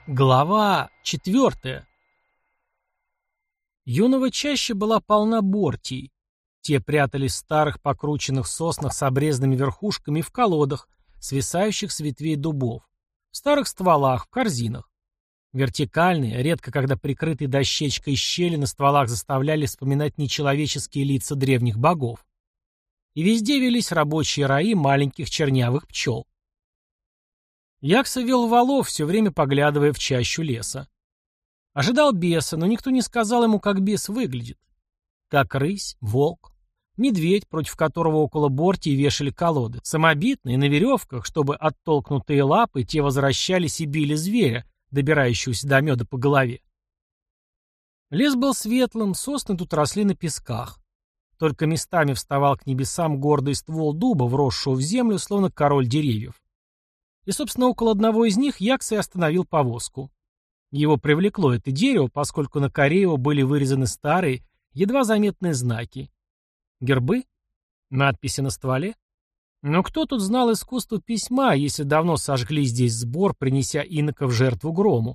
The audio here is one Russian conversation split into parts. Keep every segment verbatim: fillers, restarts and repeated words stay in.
Глава четвертая. Юного чаща была полна бортий. Те прятались в старых покрученных соснах с обрезанными верхушками и в колодах, свисающих с ветвей дубов, в старых стволах, в корзинах. Вертикальные, редко когда прикрытые дощечкой щели на стволах заставляли вспоминать нечеловеческие лица древних богов. И везде велись рабочие раи маленьких чернявых пчел. Якса вел валов, все время поглядывая в чащу леса. Ожидал беса, но никто не сказал ему, как бес выглядит. Как рысь, волк, медведь, против которого около бортий вешали колоды, самобитные, на веревках, чтобы оттолкнутые лапы те возвращались и били зверя, добирающегося до меда по голове. Лес был светлым, сосны тут росли на песках. Только местами вставал к небесам гордый ствол дуба, вросшего в землю, словно король деревьев. И, собственно, около одного из них Якса и остановил повозку. Его привлекло это дерево, поскольку на коре его были вырезаны старые, едва заметные знаки. Гербы? Надписи на стволе? Но кто тут знал искусство письма, если давно сожгли здесь сбор, принеся инока в жертву грому?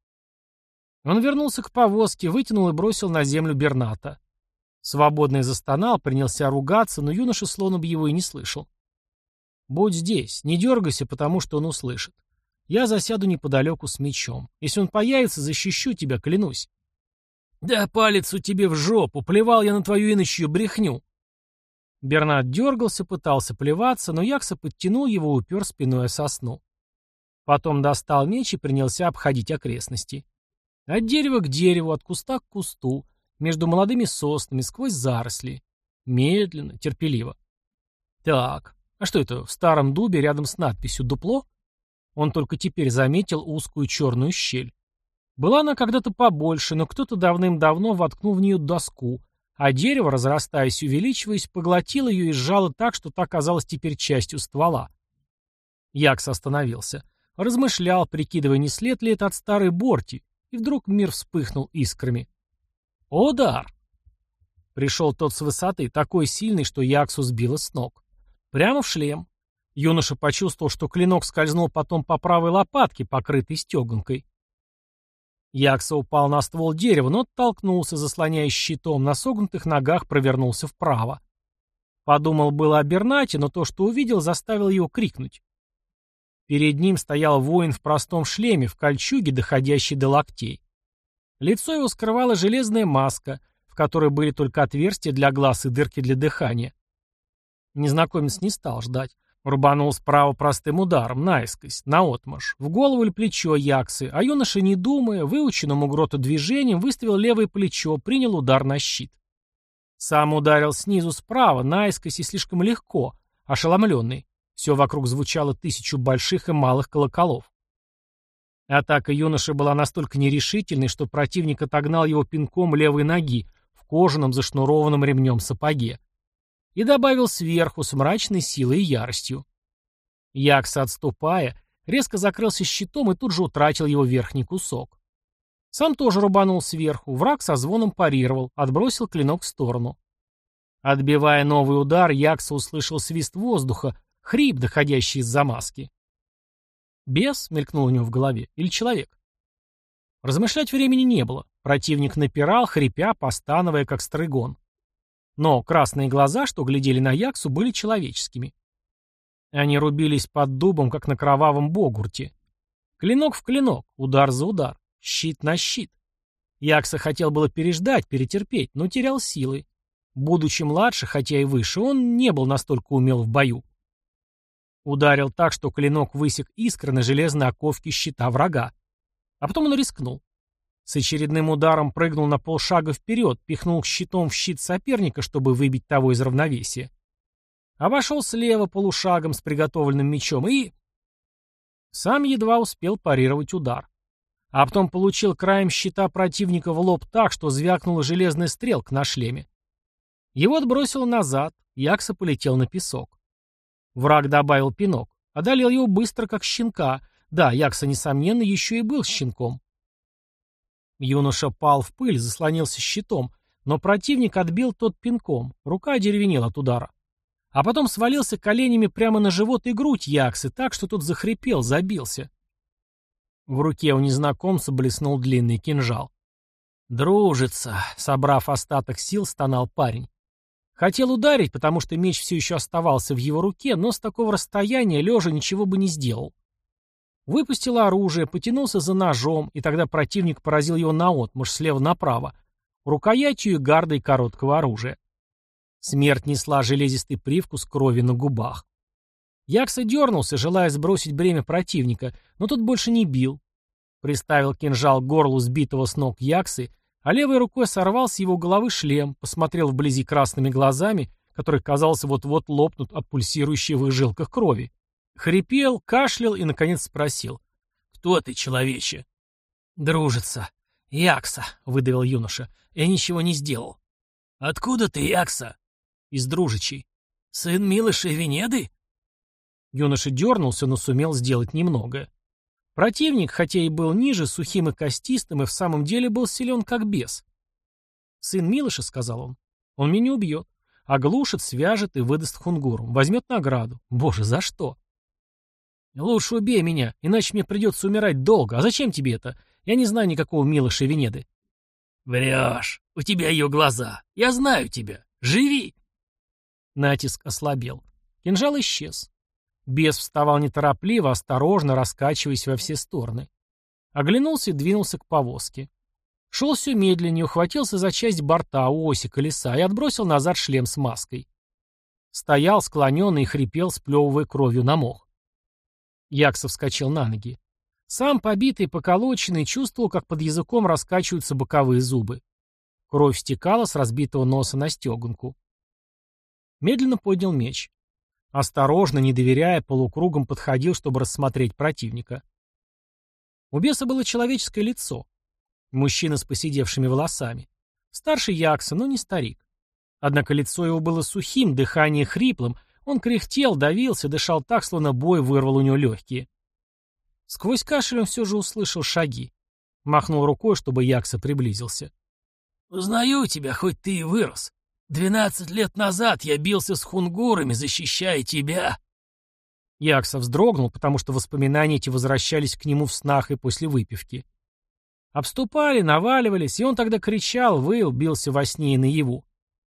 Он вернулся к повозке, вытянул и бросил на землю Берната. Свободный застонал, принялся ругаться, но юноша словно бы его и не слышал. «Будь здесь, не дергайся, потому что он услышит. Я засяду неподалеку с мечом. Если он появится, защищу тебя, клянусь». «Да палец у тебе в жопу, плевал я на твою иночью брехню». Бернат дергался, пытался плеваться, но Якса подтянул его и упер спиной о сосну. Потом достал меч и принялся обходить окрестности. От дерева к дереву, от куста к кусту, между молодыми соснами, сквозь заросли. Медленно, терпеливо. Так, а что это в старом дубе рядом с надписью «Дупло»? Он только теперь заметил узкую черную щель. Была она когда-то побольше, но кто-то давным-давно воткнул в нее доску, а дерево, разрастаясь и увеличиваясь, поглотило ее и сжало так, что та оказалась теперь частью ствола. Якс остановился. Размышлял, прикидывая, не след ли это от старой борти, и вдруг мир вспыхнул искрами. Удар! Пришел тот с высоты, такой сильный, что Яксу сбило с ног. Прямо в шлем. Юноша почувствовал, что клинок скользнул потом по правой лопатке, покрытой стеганкой. Якса упал на ствол дерева, но оттолкнулся, заслоняясь щитом, на согнутых ногах провернулся вправо. Подумал было о Бернате, но то, что увидел, заставило его крикнуть. Перед ним стоял воин в простом шлеме, в кольчуге, доходящей до локтей. Лицо его скрывала железная маска, в которой были только отверстия для глаз и дырки для дыхания. Незнакомец не стал ждать. Рубанул справа простым ударом, наискось, наотмашь, в голову или плечо Яксы, а юноша, не думая, выученным у Грота движением, выставил левое плечо, принял удар на щит. Сам ударил снизу справа, наискось и слишком легко, ошеломленный. Все вокруг звучало тысячу больших и малых колоколов. Атака юноши была настолько нерешительной, что противник отогнал его пинком левой ноги в кожаном зашнурованном ремнем сапоге. И добавил сверху с мрачной силой и яростью. Якса, отступая, резко закрылся щитом и тут же утратил его верхний кусок. Сам тоже рубанул сверху, враг со звоном парировал, отбросил клинок в сторону. Отбивая новый удар, Якса услышал свист воздуха, хрип, доходящий из-за маски. Бес мелькнул у него в голове, или человек? Размышлять времени не было. Противник напирал, хрипя, постановая, как стрыгон. Но красные глаза, что глядели на Яксу, были человеческими. Они рубились под дубом, как на кровавом богурте. Клинок в клинок, удар за удар, щит на щит. Якса хотел было переждать, перетерпеть, но терял силы. Будучи младше, хотя и выше, он не был настолько умел в бою. Ударил так, что клинок высек искры на железной оковке щита врага. А потом он рискнул. С очередным ударом прыгнул на полшага вперед, пихнул щитом в щит соперника, чтобы выбить того из равновесия. Обошел слева полушагом с приготовленным мечом и... Сам едва успел парировать удар. А потом получил краем щита противника в лоб так, что звякнула железная стрелка на шлеме. Его отбросило назад, Якса полетел на песок. Враг добавил пинок, одолел его быстро, как щенка. Да, Якса, несомненно, еще и был щенком. Юноша пал в пыль, заслонился щитом, но противник отбил тот пинком, рука одеревенела от удара. А потом свалился коленями прямо на живот и грудь Яксы, так что тот захрипел, забился. В руке у незнакомца блеснул длинный кинжал. «Дружится», — собрав остаток сил, стонал парень. Хотел ударить, потому что меч все еще оставался в его руке, но с такого расстояния лежа ничего бы не сделал. Выпустил оружие, потянулся за ножом, и тогда противник поразил его наотмашь слева направо, рукоятью и гардой короткого оружия. Смерть несла железистый привкус крови на губах. Якса дернулся, желая сбросить бремя противника, но тот больше не бил. Приставил кинжал к горлу сбитого с ног Яксы, а левой рукой сорвал с его головы шлем, посмотрел вблизи красными глазами, которые, казалось, вот-вот лопнут от пульсирующей в их жилках крови. Хрипел, кашлял и, наконец, спросил: «Кто ты, человече?» «Дружится. Якса», — выдавил юноша. «Я ничего не сделал». «Откуда ты, Якса?» «Из Дружичей». «Сын Милыши Венеды?» Юноша дернулся, но сумел сделать немного. Противник, хотя и был ниже, сухим и костистым, и в самом деле был силен как бес. «Сын Милыша», — сказал он, — «он меня убьет, оглушит, свяжет и выдаст хунгурам, возьмет награду. Боже, за что?» «Лучше убей меня, иначе мне придется умирать долго. А зачем тебе это? Я не знаю никакого Милыша Венеды». «Врешь. У тебя ее глаза. Я знаю тебя. Живи!» Натиск ослабел. Кинжал исчез. Бес вставал неторопливо, осторожно, раскачиваясь во все стороны. Оглянулся и двинулся к повозке. Шел все медленнее, ухватился за часть борта у оси колеса и отбросил назад шлем с маской. Стоял, склоненный, и хрипел, сплевывая кровью на мох. Якса вскочил на ноги. Сам, побитый, поколоченный, чувствовал, как под языком раскачиваются боковые зубы. Кровь стекала с разбитого носа на стегунку. Медленно поднял меч. Осторожно, не доверяя, полукругом подходил, чтобы рассмотреть противника. У беса было человеческое лицо. Мужчина с поседевшими волосами. Старший Якса, но не старик. Однако лицо его было сухим, дыхание хриплым. Он кряхтел, давился, дышал так, словно бой вырвал у него легкие. Сквозь кашель он все же услышал шаги. Махнул рукой, чтобы Якса приблизился. «Узнаю тебя, хоть ты и вырос. Двенадцать лет назад я бился с хунгурами, защищая тебя». Якса вздрогнул, потому что воспоминания эти возвращались к нему в снах и после выпивки. Обступали, наваливались, и он тогда кричал, выл, бился во сне и наяву.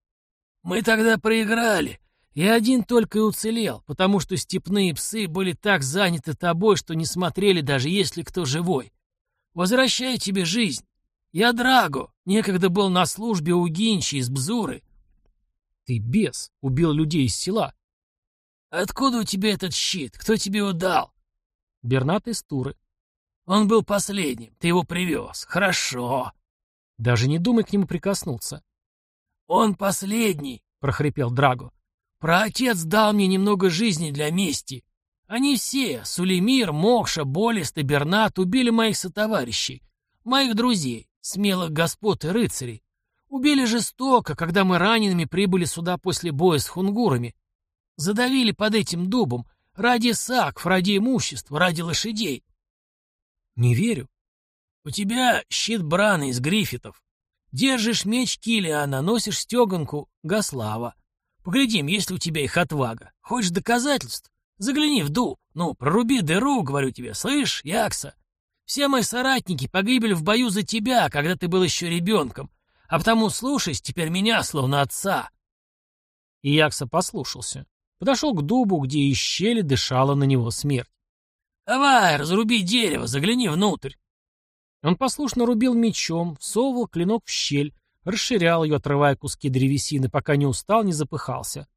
«Мы тогда проиграли. Я один только и уцелел, потому что степные псы были так заняты тобой, что не смотрели, даже если кто живой. Возвращаю тебе жизнь. Я Драго, некогда был на службе у Гинчи из Бзуры». «Ты бес, убил людей из села». «Откуда у тебя этот щит? Кто тебе его дал?» «Бернат из Туры». «Он был последним, ты его привез. Хорошо». «Даже не думай к нему прикоснуться». «Он последний», — прохрипел Драго. «Праотец дал мне немного жизни для мести. Они все, Сулеймир, Мокша, Болест и Бернат, убили моих сотоварищей, моих друзей, смелых господ и рыцарей. Убили жестоко, когда мы ранеными прибыли сюда после боя с хунгурами. Задавили под этим дубом, ради сакв, ради имущества, ради лошадей». «Не верю». «У тебя щит Брана из гриффитов. Держишь меч Килиана, носишь стеганку Гаслава. Поглядим, есть ли у тебя их отвага. Хочешь доказательств? Загляни в дуб. Ну, проруби дыру, говорю тебе. Слышь, Якса? Все мои соратники погибли в бою за тебя, когда ты был еще ребенком. А потому слушайся теперь меня, словно отца». И Якса послушался. Подошел к дубу, где из щели дышала на него смерть. «Давай, разруби дерево, загляни внутрь». Он послушно рубил мечом, всовывал клинок в щель, расширял ее, отрывая куски древесины, пока не устал, не запыхался.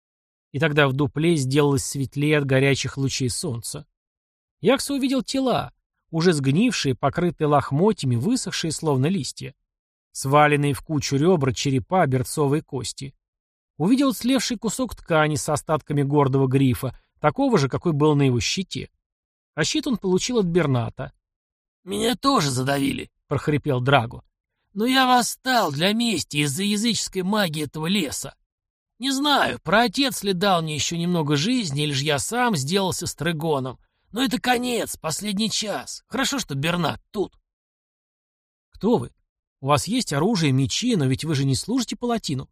И тогда в дупле сделалось светлее от горячих лучей солнца. Якса увидел тела, уже сгнившие, покрытые лохмотьями, высохшие, словно листья. Сваленные в кучу ребра, черепа, берцовые кости. Увидел слевший кусок ткани с остатками гордого грифа, такого же, какой был на его щите. А щит он получил от Берната. «Меня тоже задавили», — прохрипел Драго. «Но я восстал для мести из-за языческой магии этого леса. Не знаю, праотец ли дал мне еще немного жизни, или же я сам сделался стрыгоном. Но это конец, последний час. Хорошо, что Бернат тут». «Кто вы? У вас есть оружие, мечи, но ведь вы же не служите палатину».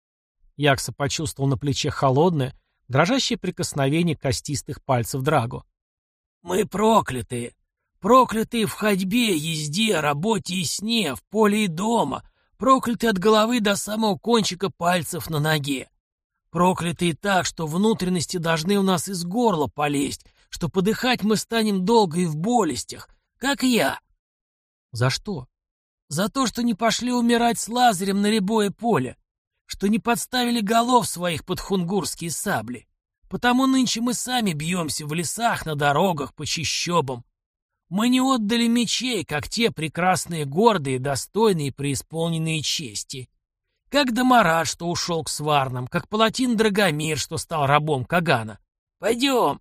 Якса почувствовал на плече холодное, дрожащее прикосновение костистых пальцев Драго. «Мы проклятые. Проклятые в ходьбе, езде, работе и сне, в поле и дома, проклятые от головы до самого кончика пальцев на ноге. Проклятые так, что внутренности должны у нас из горла полезть, что подыхать мы станем долго и в болестях, как я. За что? За то, что не пошли умирать с Лазарем на рябое поле, что не подставили голов своих под хунгурские сабли. Потому нынче мы сами бьемся в лесах, на дорогах, по чащобам. Мы не отдали мечей, как те прекрасные, гордые, достойные, преисполненные чести. Как Дамарат, что ушел к сварнам, как Палатин Драгомир, что стал рабом Кагана. Пойдем.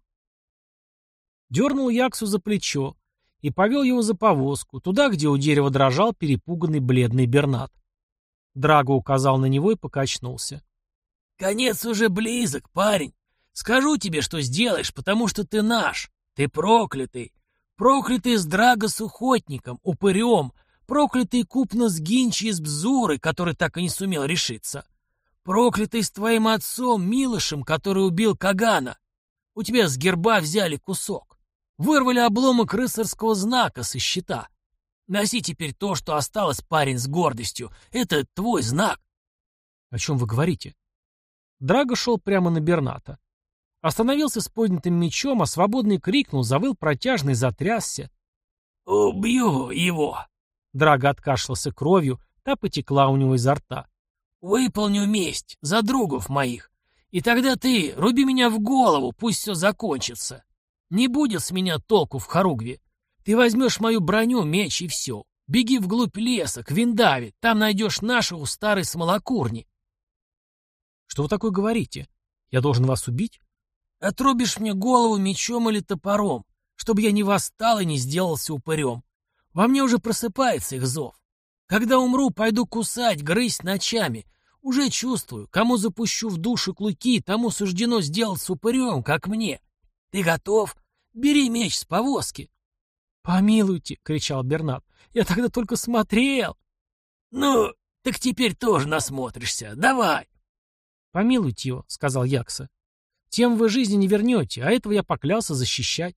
Дернул Яксу за плечо и повел его за повозку, туда, где у дерева дрожал перепуганный бледный Бернат. Драго указал на него и покачнулся. «Конец уже близок, парень. Скажу тебе, что сделаешь, потому что ты наш. Ты проклятый. Проклятый с Драго с охотником, упырем, проклятый купно с Гинчи из Бзуры, который так и не сумел решиться. Проклятый с твоим отцом Милошем, который убил Кагана. У тебя с герба взяли кусок. Вырвали обломок рыцарского знака со щита. Носи теперь то, что осталось, парень, с гордостью. Это твой знак». «О чем вы говорите?» Драго шел прямо на Берната. Остановился с поднятым мечом, а свободный крикнул, завыл протяжно и затрясся. «Убью его!» Драго откашлялся кровью, та потекла у него изо рта. «Выполню месть за другов моих. И тогда ты руби меня в голову, пусть все закончится. Не будет с меня толку в хоругве. Ты возьмешь мою броню, меч и все. Беги вглубь леса, к Виндаве, там найдешь нашего старой смолокурни». «Что вы такое говорите? Я должен вас убить?» «Отрубишь мне голову мечом или топором, чтобы я не восстал и не сделался упырем. Во мне уже просыпается их зов. Когда умру, пойду кусать, грызть ночами. Уже чувствую, кому запущу в душу клыки, тому суждено сделаться упырем, как мне. Ты готов? Бери меч с повозки». «Помилуйте!» — кричал Бернат. «Я тогда только смотрел!» «Ну, так теперь тоже насмотришься. Давай!» «Помилуйте его», — сказал Якса. «Тем вы жизни не вернете, а этого я поклялся защищать».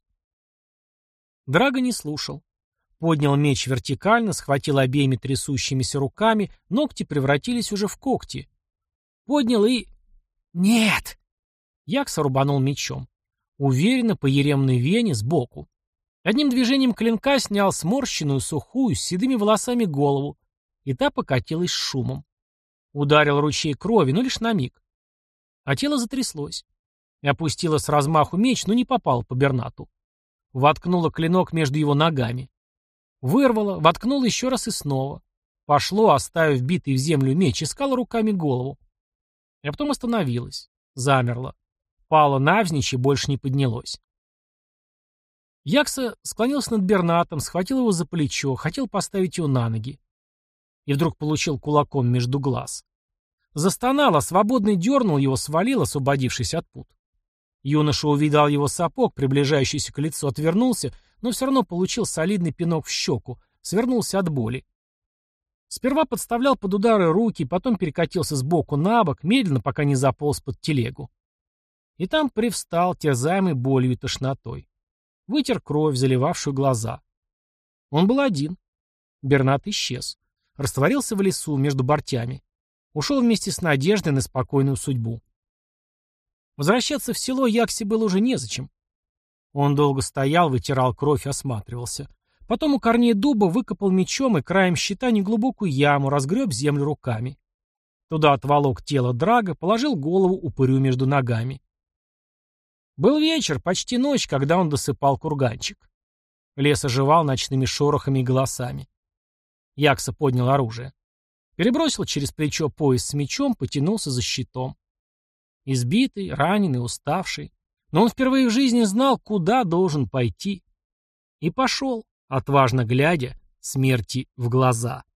Драго не слушал. Поднял меч вертикально, схватил обеими трясущимися руками, ногти превратились уже в когти. Поднял и... «Нет!» Якса рубанул мечом. Уверенно, по еремной вене, сбоку. Одним движением клинка снял сморщенную, сухую, с седыми волосами голову, и та покатилась с шумом. Ударил ручей крови, но лишь на миг. А тело затряслось. И опустила с размаху меч, но не попала по Бернату. Воткнула клинок между его ногами. Вырвала, воткнула еще раз и снова. Пошло, оставив битый в землю меч, искала руками голову. А потом остановилась. Замерла. Пала навзничь и больше не поднялось. Якса склонился над Бернатом, схватил его за плечо, хотел поставить его на ноги. И вдруг получил кулаком между глаз. Застонал, а свободный дернул его, свалил, освободившись от пут. Юноша увидал его сапог, приближающийся к лицу, отвернулся, но все равно получил солидный пинок в щеку, свернулся от боли. Сперва подставлял под удары руки, потом перекатился сбоку на бок, медленно, пока не заполз под телегу. И там привстал, терзаемый болью и тошнотой. Вытер кровь, заливавшую глаза. Он был один. Бернат исчез. Растворился в лесу между бортями. Ушел вместе с надеждой на спокойную судьбу. Возвращаться в село Яксе было уже незачем. Он долго стоял, вытирал кровь, осматривался. Потом у корней дуба выкопал мечом и краем щита неглубокую яму, разгреб землю руками. Туда отволок тело Драго, положил голову упырю между ногами. Был вечер, почти ночь, когда он досыпал курганчик. Лес оживал ночными шорохами и голосами. Якса поднял оружие. Перебросил через плечо пояс с мечом, потянулся за щитом. Избитый, раненый, уставший. Но он впервые в жизни знал, куда должен пойти. И пошел, отважно глядя смерти в глаза.